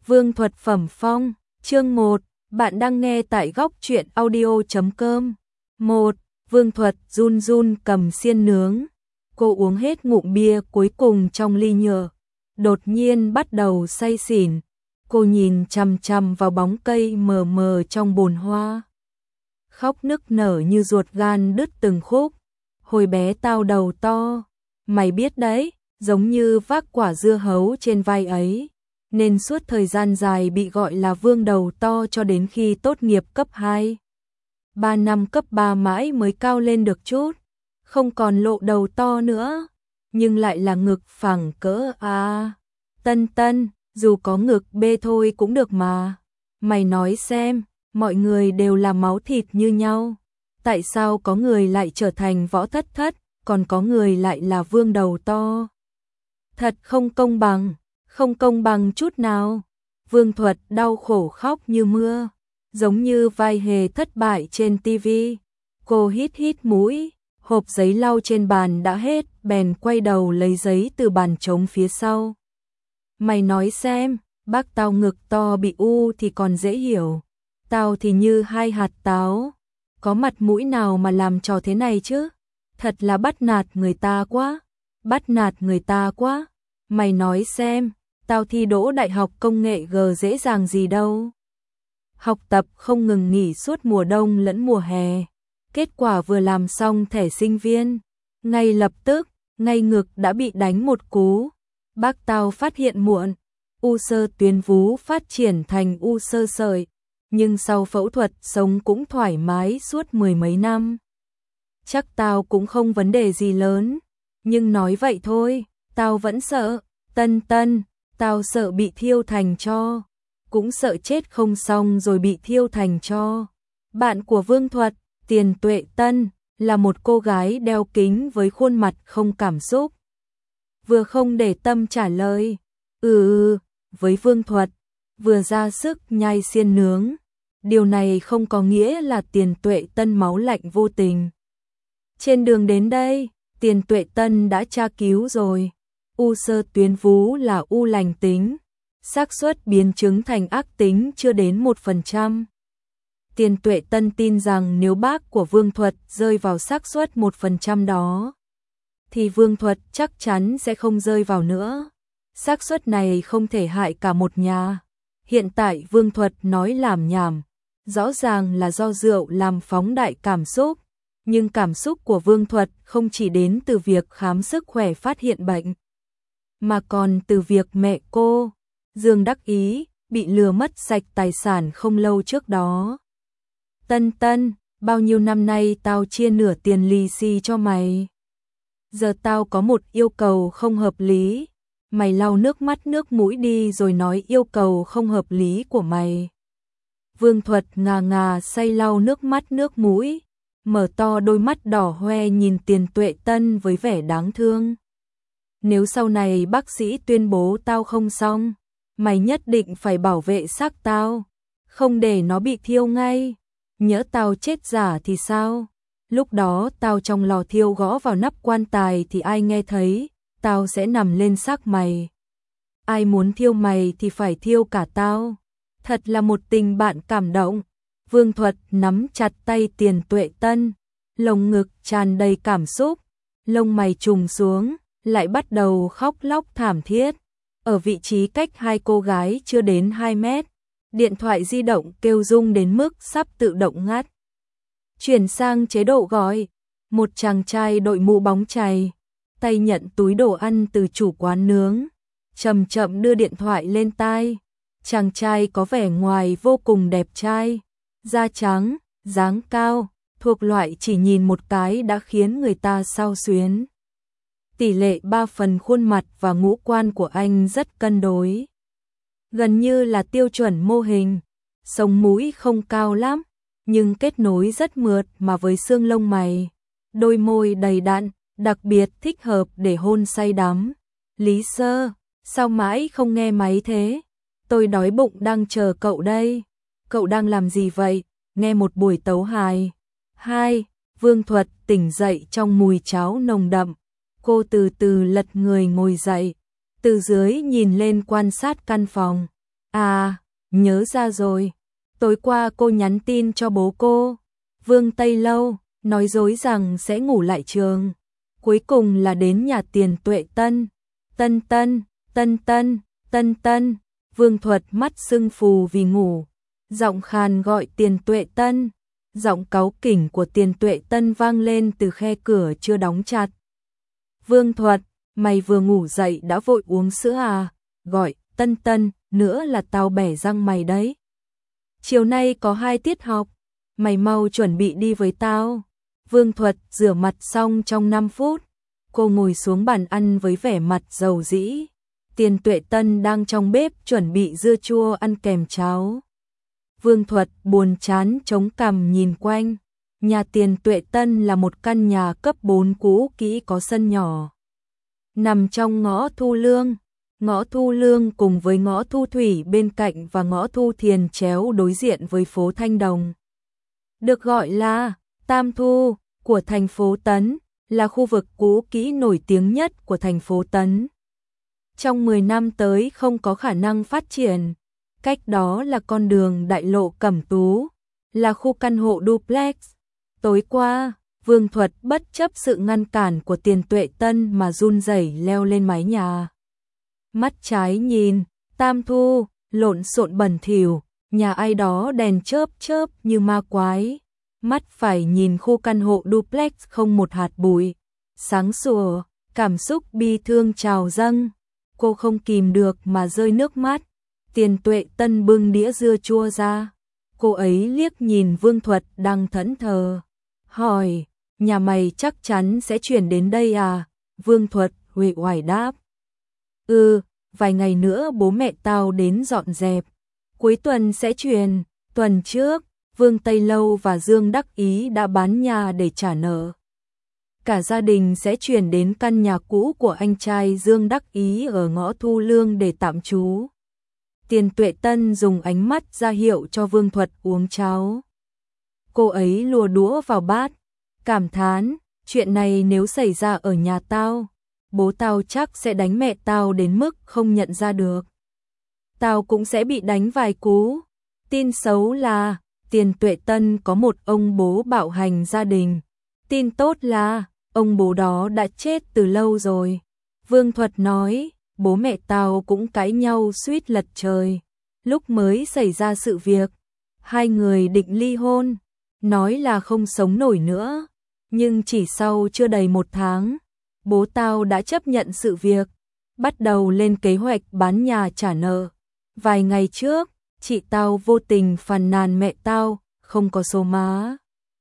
Vương Thuật Phẩm Phong, chương 1, bạn đang nghe tại góc truyện audio.com. 1. Vương Thuật run run cầm xiên nướng. Cô uống hết ngụm bia cuối cùng trong ly nhựa, đột nhiên bắt đầu say xỉn. Cô nhìn chằm chằm vào bóng cây mờ mờ trong bồn hoa, khóc nức nở như ruột gan đứt từng khúc. Hồi bé tao đầu to, mày biết đấy, giống như vác quả dưa hấu trên vai ấy, nên suốt thời gian dài bị gọi là Vương đầu to cho đến khi tốt nghiệp cấp 2. 3 năm cấp 3 mãi mới cao lên được chút, không còn lộ đầu to nữa, nhưng lại là ngực phẳng cỡ A. Tân Tân, dù có ngực B thôi cũng được mà. Mày nói xem, mọi người đều là máu thịt như nhau, tại sao có người lại trở thành Võ Thất Thất, còn có người lại là Vương đầu to? Thật không công bằng, không công bằng chút nào. Vương Thuật đau khổ khóc như mưa, giống như vai hề thất bại trên tivi. Cô hít hít mũi, hộp giấy lau trên bàn đã hết, bèn quay đầu lấy giấy từ bàn trống phía sau. Mày nói xem, bác tao ngực to bị u thì còn dễ hiểu, tao thì như 2 hạt táo, có mặt mũi nào mà làm trò thế này chứ? Thật là bắt nạt người ta quá, bắt nạt người ta quá. Mày nói xem, tao thi đỗ đại học công nghệ G dễ dàng gì đâu. Học tập không ngừng nghỉ suốt mùa đông lẫn mùa hè, kết quả vừa làm xong thẻ sinh viên, ngay lập tức, ngay ngực đã bị đánh một cú. Bác tao phát hiện muộn, u xơ tuyến vú phát triển thành u xơ sợi, nhưng sau phẫu thuật sống cũng thoải mái suốt 10 mấy năm. Chắc tao cũng không vấn đề gì lớn, nhưng nói vậy thôi, tao vẫn sợ. Tân Tân, tao sợ bị thiêu thành tro, cũng sợ chết không xong rồi bị thiêu thành tro. Bạn của Vương Thuật, Tiền Tuệ Tân, là một cô gái đeo kính với khuôn mặt không cảm xúc, vừa không để tâm trả lời với Vương Thuật, vừa ra sức nhai xiên nướng. Điều này không có nghĩa là Tiền Tuệ Tân máu lạnh vô tình. Trên đường đến đây, Tiền Tuệ Tân đã tra cứu rồi, u xơ tuyến vú là u lành tính, xác suất biến chứng thành ác tính chưa đến 1%. Tiền Tuệ Tân tin rằng nếu bác của Vương Thuật rơi vào xác suất 1% đó, thì Vương Thuật chắc chắn sẽ không rơi vào nữa. Xác suất này không thể hại cả một nhà. Hiện tại Vương Thuật nói lảm nhảm, rõ ràng là do rượu làm phóng đại cảm xúc, nhưng cảm xúc của Vương Thuật không chỉ đến từ việc khám sức khỏe phát hiện bệnh, mà còn từ việc mẹ cô, Dương Đắc Ý, bị lừa mất sạch tài sản không lâu trước đó. Tân Tân, bao nhiêu năm nay tao chia nửa tiền lì xì cho mày. Giờ tao có một yêu cầu không hợp lý, mày lau nước mắt nước mũi đi rồi nói yêu cầu không hợp lý của mày. Vương Thuật ngà ngà say lau nước mắt nước mũi, mở to đôi mắt đỏ hoe nhìn Tiền Tuệ Tân với vẻ đáng thương. Nếu sau này bác sĩ tuyên bố tao không xong, mày nhất định phải bảo vệ xác tao, không để nó bị thiêu ngay. Nhỡ tao chết giả thì sao? Lúc đó tao trong lò thiêu gõ vào nắp quan tài thì ai nghe thấy, tao sẽ nằm lên xác mày. Ai muốn thiêu mày thì phải thiêu cả tao. Thật là một tình bạn cảm động. Vương Thuật nắm chặt tay Tiền Tuệ Tân, lồng ngực tràn đầy cảm xúc, lông mày trùng xuống, lại bắt đầu khóc lóc thảm thiết. Ở vị trí cách hai cô gái chưa đến 2 mét, điện thoại di động kêu rung đến mức sắp tự động ngắt. Chuyển sang chế độ gọi, một chàng trai đội mũ bóng chày, tay nhận túi đồ ăn từ chủ quán nướng, chậm chậm đưa điện thoại lên tai. Chàng trai có vẻ ngoài vô cùng đẹp trai, da trắng, dáng cao, thuộc loại chỉ nhìn một cái đã khiến người ta xao xuyến. Tỷ lệ 3 phần khuôn mặt và ngũ quan của anh rất cân đối, gần như là tiêu chuẩn mô hình. Sống mũi không cao lắm, nhưng kết nối rất mượt mà với xương lông mày. Đôi môi đầy đặn, đặc biệt thích hợp để hôn say đắm. Lý Sơ, sao mãi không nghe máy thế? Tôi đói bụng đang chờ cậu đây. Cậu đang làm gì vậy? Nghe một buổi tấu hài. 2. Vương Thuật tỉnh dậy trong mùi cháo nồng đậm. Cô từ từ lật người ngồi dậy, từ dưới nhìn lên quan sát căn phòng. À, nhớ ra rồi. Tối qua cô nhắn tin cho bố cô. Vương Tây Lâu nói dối rằng sẽ ngủ lại trường. Cuối cùng là đến nhà Tiền Tuệ Tân. Tân Tân, Tân Tân, Tân Tân. Vương Thuật mắt sưng phù vì ngủ. Giọng khàn gọi Tiền Tuệ Tân. Giọng cáu kỉnh của Tiền Tuệ Tân vang lên từ khe cửa chưa đóng chặt. Vương Thuật, mày vừa ngủ dậy đã vội uống sữa à? Gọi, Tân Tân, nữa là tao bẻ răng mày đấy. Chiều nay có 2 tiết học, mày mau chuẩn bị đi với tao. Vương Thuật rửa mặt xong trong 5 phút, cô ngồi xuống bàn ăn với vẻ mặt dầu dĩ. Tiền Tuệ Tân đang trong bếp chuẩn bị dưa chua ăn kèm cháo. Vương Thuật buồn chán chống cằm nhìn quanh. Nhà Tiền Tuệ Tân là một căn nhà cấp 4 cũ kỹ có sân nhỏ. Nằm trong ngõ Thu Lương. Ngõ Thu Lương cùng với ngõ Thu Thủy bên cạnh và ngõ Thu Thiền chéo đối diện với phố Thanh Đồng. Được gọi là Tam Thu của thành phố Tấn, là khu vực cũ kỹ nổi tiếng nhất của thành phố Tấn. Trong 10 năm tới không có khả năng phát triển. Cách đó là con đường đại lộ Cẩm Tú, là khu căn hộ duplex. Tối qua, Vương Thuật bất chấp sự ngăn cản của Tiền Tuệ Tân mà run rẩy leo lên mái nhà. Mắt trái nhìn, Tam Thu, lộn xộn bẩn thỉu, nhà ai đó đèn chớp chớp như ma quái. Mắt phải nhìn khu căn hộ duplex không một hạt bụi. Sáng sủa, cảm xúc bi thương trào dâng. Cô không kìm được mà rơi nước mắt. Tiền Tuệ Tân bưng đĩa dưa chua ra. Cô ấy liếc nhìn Vương Thuật đang thẫn thờ. Hỏi, nhà mày chắc chắn sẽ chuyển đến đây à? Vương Thuật uể oải đáp. Vài ngày nữa bố mẹ tao đến dọn dẹp. Cuối tuần sẽ chuyển. Tuần trước, Vương Tây Lâu và Dương Đắc Ý đã bán nhà để trả nợ. Cả gia đình sẽ chuyển đến căn nhà cũ của anh trai Dương Đắc Ý ở ngõ Thu Lương để tạm trú. Tiền Tuệ Tân dùng ánh mắt ra hiệu cho Vương Thuật uống cháo. Cô ấy lùa đũa vào bát, cảm thán, chuyện này nếu xảy ra ở nhà tao, bố tao chắc sẽ đánh mẹ tao đến mức không nhận ra được. Tao cũng sẽ bị đánh vài cú. Tin xấu là Tiền Tuệ Tân có một ông bố bạo hành gia đình. Tin tốt là ông bố đó đã chết từ lâu rồi. Vương Thuật nói, bố mẹ tao cũng cãi nhau suýt lật trời. Lúc mới xảy ra sự việc, hai người định ly hôn, nói là không sống nổi nữa. Nhưng chỉ sau chưa đầy 1 tháng, bố tao đã chấp nhận sự việc, bắt đầu lên kế hoạch bán nhà trả nợ. Vài ngày trước, chị tao vô tình phàn nàn mẹ tao không có số má.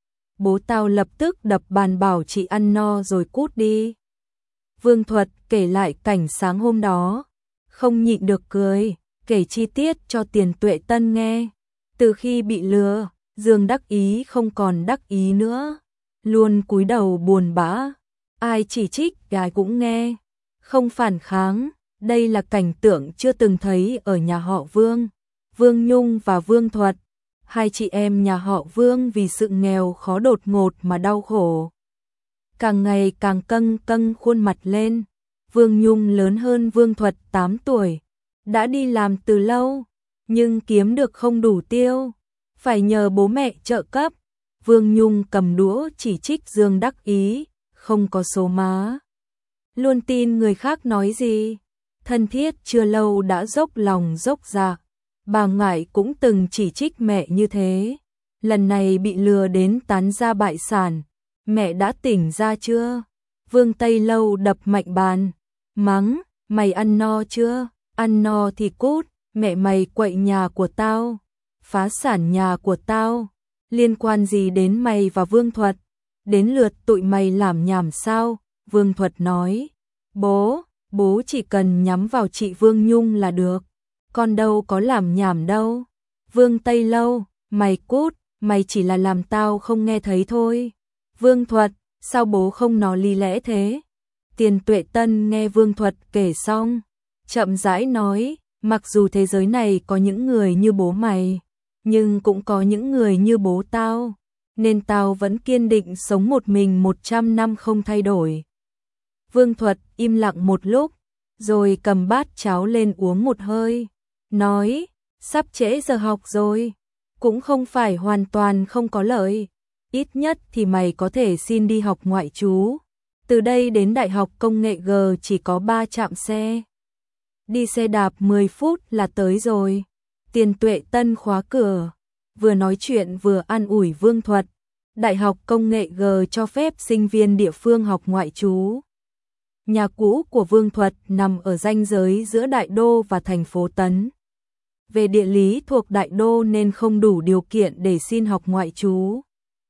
Bố tao lập tức đập bàn bảo chị ăn no rồi cút đi. Vương Thuật kể lại cảnh sáng hôm đó, không nhịn được cười, kể chi tiết cho Tiền Tuệ Tân nghe. Từ khi bị lừa, Dương Đắc Ý không còn đắc ý nữa, luôn cúi đầu buồn bã, ai chỉ trích gái cũng nghe, không phản kháng. Đây là cảnh tượng chưa từng thấy ở nhà họ Vương. Vương Nhung và Vương Thuật, hai chị em nhà họ Vương vì sự nghèo khó đột ngột mà đau khổ. Càng ngày càng căng căng khuôn mặt lên. Vương Nhung lớn hơn Vương Thuật 8 tuổi, đã đi làm từ lâu, nhưng kiếm được không đủ tiêu, phải nhờ bố mẹ trợ cấp. Vương Nhung cầm đũa chỉ trích Dương Đắc Ý, không có số má. Luôn tin người khác nói gì. Thân thiết chưa lâu đã dốc lòng dốc dạ. Bà ngoại cũng từng chỉ trích mẹ như thế. Lần này bị lừa đến tán gia bại sản. Mẹ đã tỉnh ra chưa? Vương Tây Lâu đập mạnh bàn, mắng, mày ăn no chưa? Ăn no thì cút, mẹ mày quậy nhà của tao, phá sản nhà của tao, liên quan gì đến mày và Vương Thuật? Đến lượt tụi mày làm nhảm sao? Vương Thuật nói, bố chỉ cần nhắm vào chị Vương Nhung là được, con đâu có làm nhảm đâu. Vương Tây Lâu, mày cút, mày chỉ là làm tao không nghe thấy thôi. Vương Thuật, sao bố không nói lý lẽ thế? Tiền Tuệ Tân nghe Vương Thuật kể xong, chậm rãi nói, mặc dù thế giới này có những người như bố mày, nhưng cũng có những người như bố tao, nên tao vẫn kiên định sống một mình 100 năm không thay đổi. Vương Thuật im lặng một lúc, rồi cầm bát cháo lên uống một hơi, nói, sắp trễ giờ học rồi. Cũng không phải hoàn toàn không có lợi. Ít nhất thì mày có thể xin đi học ngoại trú. Từ đây đến Đại học Công nghệ G chỉ có 3 trạm xe. Đi xe đạp 10 phút là tới rồi. Tiền Tuệ Tân khóa cửa. Vừa nói chuyện vừa an ủi Vương Thuật. Đại học Công nghệ G cho phép sinh viên địa phương học ngoại trú. Nhà cũ của Vương Thuật nằm ở ranh giới giữa Đại Đô và thành phố Tấn. Về địa lý thuộc Đại Đô nên không đủ điều kiện để xin học ngoại trú.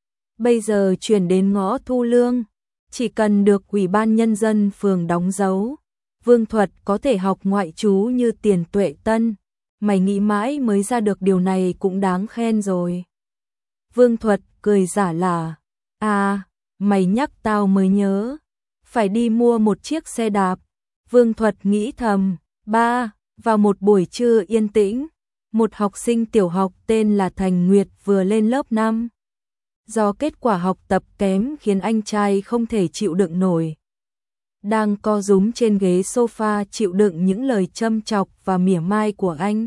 Bây giờ chuyển đến ngõ Thu Lương, chỉ cần được Ủy ban Nhân dân phường đóng dấu, Vương Thuật có thể học ngoại trú như Tiền Tuệ Tân. Mày nghĩ mãi mới ra được điều này cũng đáng khen rồi. Vương Thuật cười giả lả. À, mày nhắc tao mới nhớ. Phải đi mua một chiếc xe đạp. Vương Thuật nghĩ thầm. Vào một buổi trưa yên tĩnh, một học sinh tiểu học tên là Thành Nguyệt vừa lên lớp 5. Do kết quả học tập kém khiến anh trai không thể chịu đựng nổi. Đang co rúm trên ghế sofa chịu đựng những lời châm chọc và mỉa mai của anh.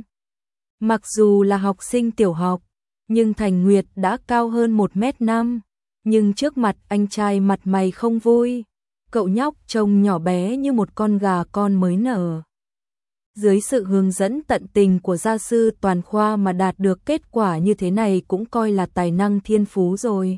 Mặc dù là học sinh tiểu học, nhưng Thành Nguyệt đã cao hơn 1m5. Nhưng trước mặt anh trai mặt mày không vui. Cậu nhóc trông nhỏ bé như một con gà con mới nở. Dưới sự hướng dẫn tận tình của gia sư toàn khoa mà đạt được kết quả như thế này cũng coi là tài năng thiên phú rồi.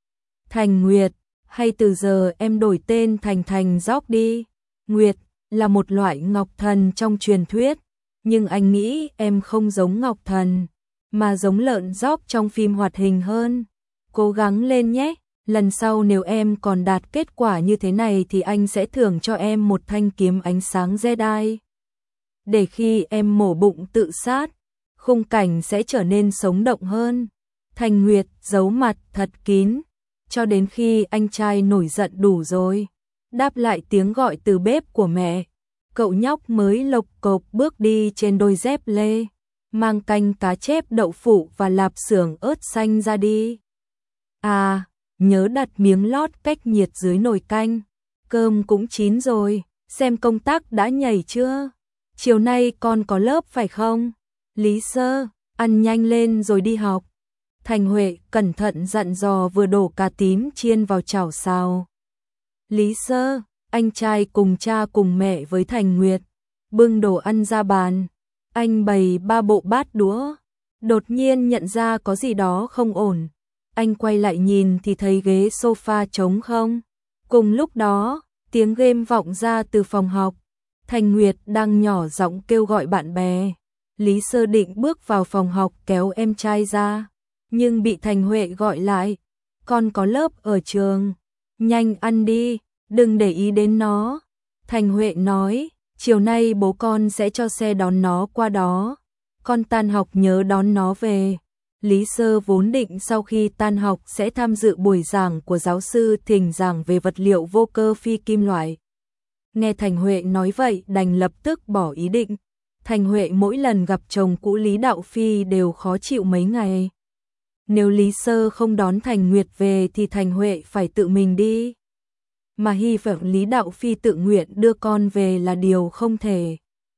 Thành Nguyệt, hay từ giờ em đổi tên thành Thành Gióc đi. Nguyệt là một loại ngọc thần trong truyền thuyết, nhưng anh nghĩ em không giống ngọc thần, mà giống lợn gióc trong phim hoạt hình hơn. Cố gắng lên nhé, lần sau nếu em còn đạt kết quả như thế này thì anh sẽ thưởng cho em một thanh kiếm ánh sáng Jedi. Để khi em mổ bụng tự sát, khung cảnh sẽ trở nên sống động hơn. Thành Nguyệt giấu mặt thật kín, cho đến khi anh trai nổi giận đủ rồi, đáp lại tiếng gọi từ bếp của mẹ. Cậu nhóc mới lộc cộc bước đi trên đôi dép lê, mang canh cá chép đậu phụ và lạp xưởng ớt xanh ra đi. À, nhớ đặt miếng lót cách nhiệt dưới nồi canh. Cơm cũng chín rồi, xem công tắc đã nhảy chưa? Chiều nay con có lớp phải không? Lý Sơ, ăn nhanh lên rồi đi học. Thành Huệ cẩn thận dặn dò vừa đổ cà tím chiên vào chảo xào. Lý Sơ, anh trai cùng cha cùng mẹ với Thành Nguyệt, bưng đồ ăn ra bàn. Anh bày 3 bộ bát đũa, đột nhiên nhận ra có gì đó không ổn. Anh quay lại nhìn thì thấy ghế sofa trống không. Cùng lúc đó, tiếng game vọng ra từ phòng học. Thành Nguyệt đang nhỏ giọng kêu gọi bạn bè. Lý Sơ định bước vào phòng học kéo em trai ra, nhưng bị Thành Huệ gọi lại. Con có lớp ở trường, nhanh ăn đi, đừng để ý đến nó. Thành Huệ nói, chiều nay bố con sẽ cho xe đón nó qua đó. Con tan học nhớ đón nó về. Lý Sơ vốn định sau khi tan học sẽ tham dự buổi giảng của giáo sư Thình giảng về vật liệu vô cơ phi kim loại. Nghe Thành Huệ nói vậy đành lập tức bỏ ý định. Thành Huệ mỗi lần gặp chồng cũ Lý Đạo Phi đều khó chịu mấy ngày. Nếu Lý Sơ không đón Thành Nguyệt về thì Thành Huệ phải tự mình đi. Mà hy vọng Lý Đạo Phi tự nguyện đưa con về là điều không thể.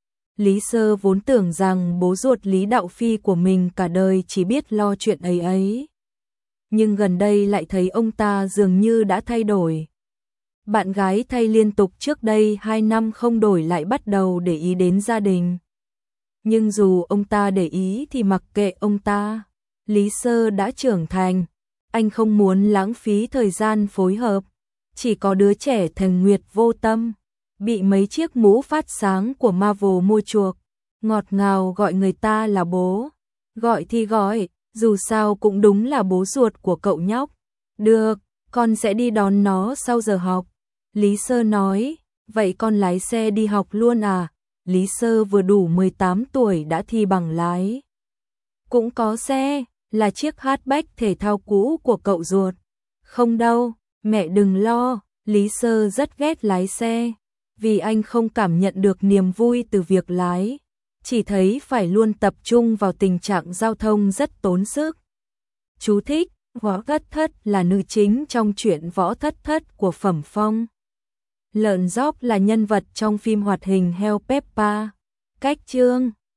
Lý Sơ vốn tưởng rằng bố ruột Lý Đạo Phi của mình cả đời chỉ biết lo chuyện ấy ấy. Nhưng gần đây lại thấy ông ta dường như đã thay đổi. Bạn gái thay liên tục trước đây 2 năm không đổi lại bắt đầu để ý đến gia đình. Nhưng dù ông ta để ý thì mặc kệ ông ta. Lý Sơ đã trưởng thành, anh không muốn lãng phí thời gian phối hợp. Chỉ có đứa trẻ Thành Nguyệt vô tâm, bị mấy chiếc mũ phát sáng của Marvel mua chuộc, ngọt ngào gọi người ta là bố. Gọi thì gọi, dù sao cũng đúng là bố ruột của cậu nhóc. Được, con sẽ đi đón nó sau giờ học. Lý Sơ nói, vậy con lái xe đi học luôn à? Lý Sơ vừa đủ 18 tuổi đã thi bằng lái. Cũng có xe, là chiếc hatchback thể thao cũ của cậu ruột. Không đâu, mẹ đừng lo, Lý Sơ rất ghét lái xe, vì anh không cảm nhận được niềm vui từ việc lái, chỉ thấy phải luôn tập trung vào tình trạng giao thông rất tốn sức. Chú thích, Võ Thất Thất là nữ chính trong truyện Võ Thất Thất của Phẩm Phong. Lợn Gióc là nhân vật trong phim hoạt hình Heo Peppa. Cách chương